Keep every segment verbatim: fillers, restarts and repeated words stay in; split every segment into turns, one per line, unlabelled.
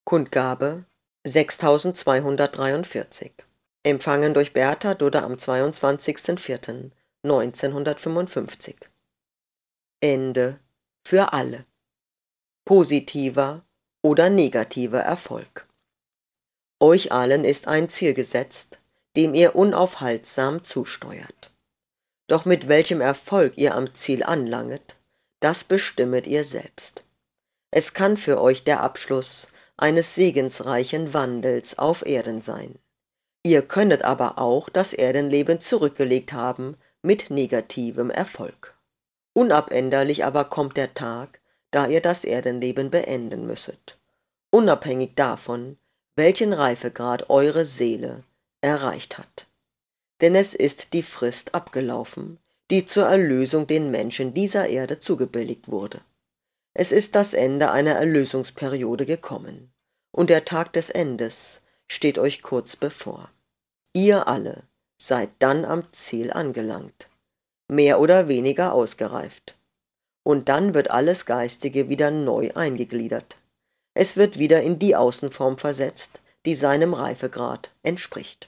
Kundgabe sechstausendzweihundertdreiundvierzig. Empfangen durch Bertha Dudde am zweiundzwanzigsten vierten neunzehnhundertfünfundfünfzig. Ende für alle. Positiver oder negativer Erfolg. Euch allen ist ein Ziel gesetzt, dem ihr unaufhaltsam zusteuert. Doch mit welchem Erfolg ihr am Ziel anlanget, das bestimmet ihr selbst. Es kann für euch der Abschluss eines segensreichen Wandels auf Erden sein. Ihr könnet aber auch das Erdenleben zurückgelegt haben mit negativem Erfolg. Unabänderlich aber kommt der Tag, da ihr das Erdenleben beenden müsset, unabhängig davon, welchen Reifegrad eure Seele erreicht hat. Denn es ist die Frist abgelaufen, die zur Erlösung den Menschen dieser Erde zugebilligt wurde. Es ist das Ende einer Erlösungsperiode gekommen, und der Tag des Endes steht euch kurz bevor. Ihr alle seid dann am Ziel angelangt, mehr oder weniger ausgereift. Und dann wird alles Geistige wieder neu eingegliedert. Es wird wieder in die Außenform versetzt, die seinem Reifegrad entspricht.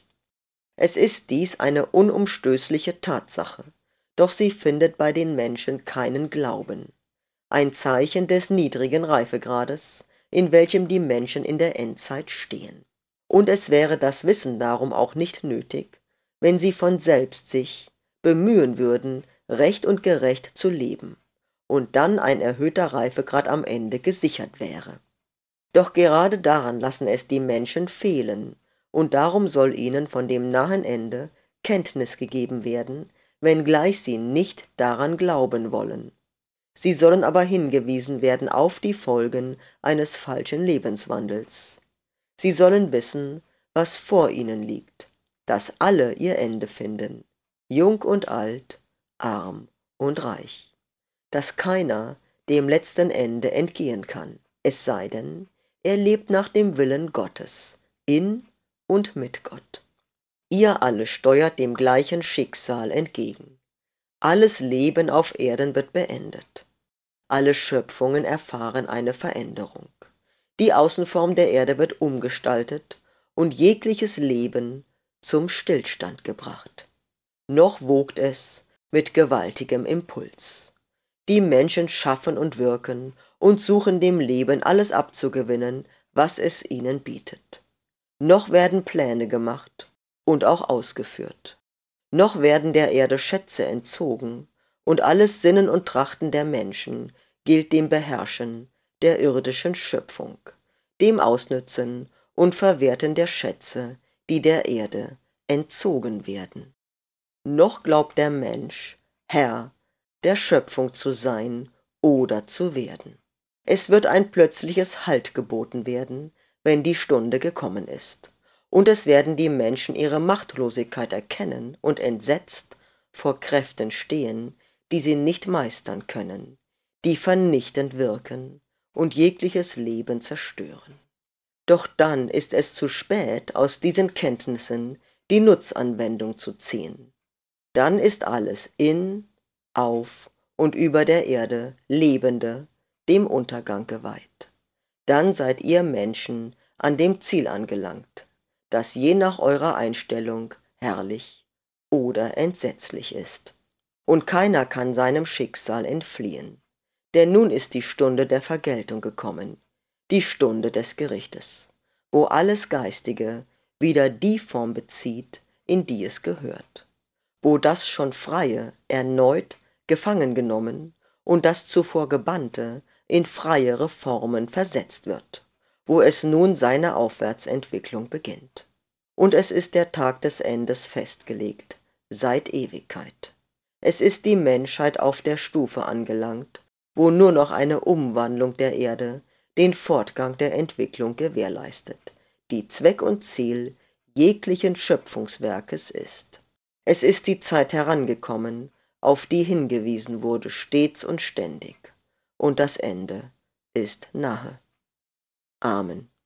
Es ist dies eine unumstößliche Tatsache, doch sie findet bei den Menschen keinen Glauben. Ein Zeichen des niedrigen Reifegrades, in welchem die Menschen in der Endzeit stehen. Und es wäre das Wissen darum auch nicht nötig, wenn sie von selbst sich bemühen würden, recht und gerecht zu leben, und dann ein erhöhter Reifegrad am Ende gesichert wäre. Doch gerade daran lassen es die Menschen fehlen, und darum soll ihnen von dem nahen Ende Kenntnis gegeben werden, wenngleich sie nicht daran glauben wollen. Sie sollen aber hingewiesen werden auf die Folgen eines falschen Lebenswandels. Sie sollen wissen, was vor ihnen liegt, dass alle ihr Ende finden, jung und alt, arm und reich, dass keiner dem letzten Ende entgehen kann, es sei denn, er lebt nach dem Willen Gottes, in und mit Gott. Ihr alle steuert dem gleichen Schicksal entgegen. Alles Leben auf Erden wird beendet. Alle Schöpfungen erfahren eine Veränderung. Die Außenform der Erde wird umgestaltet und jegliches Leben zum Stillstand gebracht. Noch wogt es mit gewaltigem Impuls. Die Menschen schaffen und wirken und suchen dem Leben alles abzugewinnen, was es ihnen bietet. Noch werden Pläne gemacht und auch ausgeführt. Noch werden der Erde Schätze entzogen, und alles Sinnen und Trachten der Menschen gilt dem Beherrschen der irdischen Schöpfung, dem Ausnützen und Verwerten der Schätze, die der Erde entzogen werden. Noch glaubt der Mensch, Herr der Schöpfung zu sein oder zu werden. Es wird ein plötzliches Halt geboten werden, wenn die Stunde gekommen ist, und es werden die Menschen ihre Machtlosigkeit erkennen und entsetzt vor Kräften stehen, die sie nicht meistern können, die vernichtend wirken und jegliches Leben zerstören. Doch dann ist es zu spät, aus diesen Kenntnissen die Nutzanwendung zu ziehen. Dann ist alles in, auf und über der Erde Lebende dem Untergang geweiht. Dann seid ihr Menschen an dem Ziel angelangt, das je nach eurer Einstellung herrlich oder entsetzlich ist. Und keiner kann seinem Schicksal entfliehen, denn nun ist die Stunde der Vergeltung gekommen, die Stunde des Gerichtes, wo alles Geistige wieder die Form bezieht, in die es gehört, wo das schon Freie erneut gefangen genommen und das zuvor Gebannte in freiere Formen versetzt wird, wo es nun seine Aufwärtsentwicklung beginnt. Und es ist der Tag des Endes festgelegt, seit Ewigkeit. Es ist die Menschheit auf der Stufe angelangt, wo nur noch eine Umwandlung der Erde den Fortgang der Entwicklung gewährleistet, die Zweck und Ziel jeglichen Schöpfungswerkes ist. Es ist die Zeit herangekommen, auf die hingewiesen wurde stets und ständig, und das Ende ist nahe. Amen.